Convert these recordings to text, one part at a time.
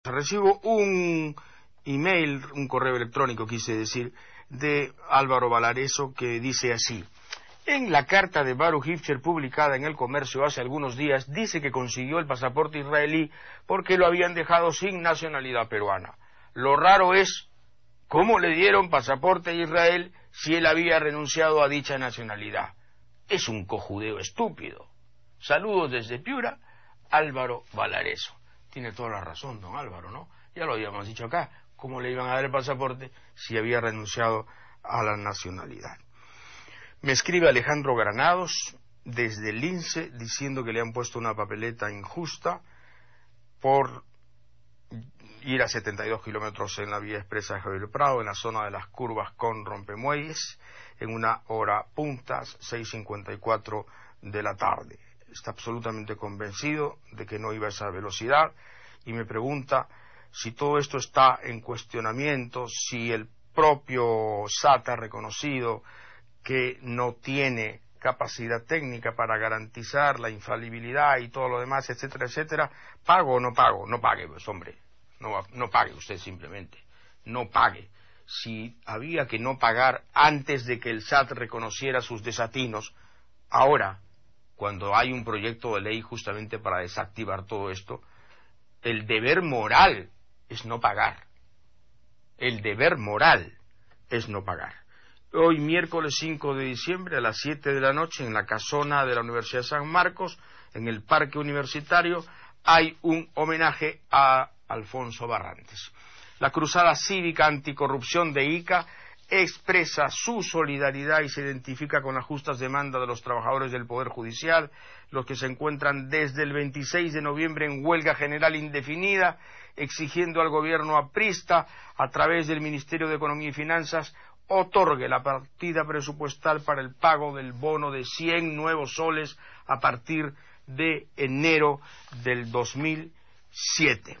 Recibo un email, un correo electrónico, quise decir, de Álvaro Valareso, que dice así: en la carta de Baruch Hifcher publicada en El Comercio hace algunos días, dice que consiguió el pasaporte israelí porque lo habían dejado sin nacionalidad peruana. Lo raro es cómo le dieron pasaporte a Israel si él había renunciado a dicha nacionalidad. Es un cojudeo estúpido. Saludos desde Piura, Álvaro Valareso. Tiene toda la razón, don Álvaro, ¿no? Ya lo habíamos dicho acá, cómo le iban a dar el pasaporte si había renunciado a la nacionalidad. Me escribe Alejandro Granados desde el Lince diciendo que le han puesto una papeleta injusta por ir a 72 kilómetros en la vía expresa de Javier Prado, en la zona de las curvas con rompemuelles, en una hora puntas, 6:54 de la tarde. Está absolutamente convencido de que no iba a esa velocidad y me pregunta si todo esto está en cuestionamiento, si el propio SAT ha reconocido que no tiene capacidad técnica para garantizar la infalibilidad y todo lo demás, etcétera, etcétera. ¿Pago o no pago? No pague, pues hombre, no pague usted simplemente, no pague. Si había que no pagar antes de que el SAT reconociera sus desatinos, ahora, cuando hay un proyecto de ley justamente para desactivar todo esto, el deber moral es no pagar. El deber moral es no pagar. Hoy, miércoles 5 de diciembre, a las 7 de la noche, en la casona de la Universidad de San Marcos, en el Parque Universitario, hay un homenaje a Alfonso Barrantes. La Cruzada Cívica Anticorrupción de Ica expresa su solidaridad y se identifica con las justas demandas de los trabajadores del Poder Judicial, los que se encuentran desde el 26 de noviembre en huelga general indefinida, exigiendo al gobierno aprista, a través del Ministerio de Economía y Finanzas, otorgue la partida presupuestal para el pago del bono de 100 nuevos soles a partir de enero del 2007.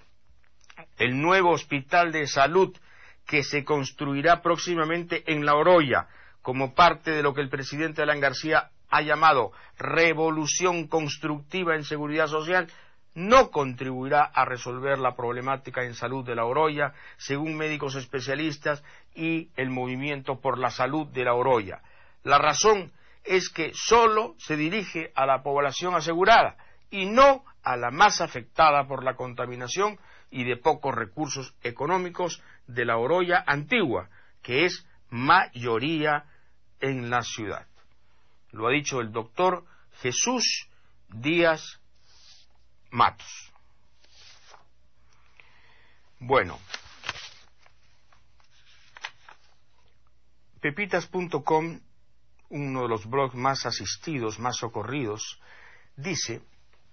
El nuevo hospital de salud que se construirá próximamente en La Oroya, como parte de lo que el presidente Alan García ha llamado revolución constructiva en seguridad social, no contribuirá a resolver la problemática en salud de La Oroya, según médicos especialistas y el Movimiento por la Salud de La Oroya. La razón es que solo se dirige a la población asegurada y no a la más afectada por la contaminación y de pocos recursos económicos de La Oroya antigua, que es mayoría en la ciudad. Lo ha dicho el doctor Jesús Díaz Matos. Bueno, pepitas.com, uno de los blogs más asistidos, más socorridos, dice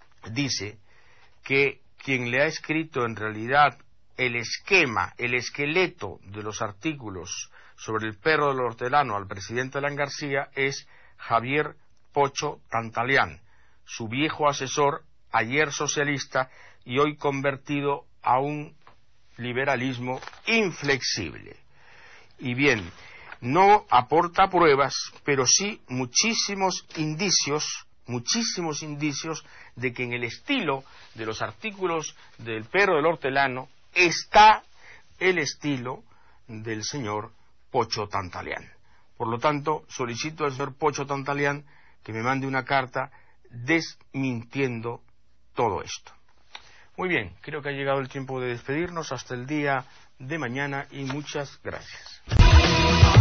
que quien le ha escrito en realidad el esquema, el esqueleto de los artículos sobre el perro del hortelano al presidente Alan García es Javier Pocho Tantalián, su viejo asesor, ayer socialista y hoy convertido a un liberalismo inflexible. Y bien, no aporta pruebas, pero sí muchísimos indicios de que en el estilo de los artículos del perro del hortelano está el estilo del señor Pocho Tantalián. Por lo tanto, solicito al señor Pocho Tantalián que me mande una carta desmintiendo todo esto. Muy bien, creo que ha llegado el tiempo de despedirnos hasta el día de mañana y muchas gracias.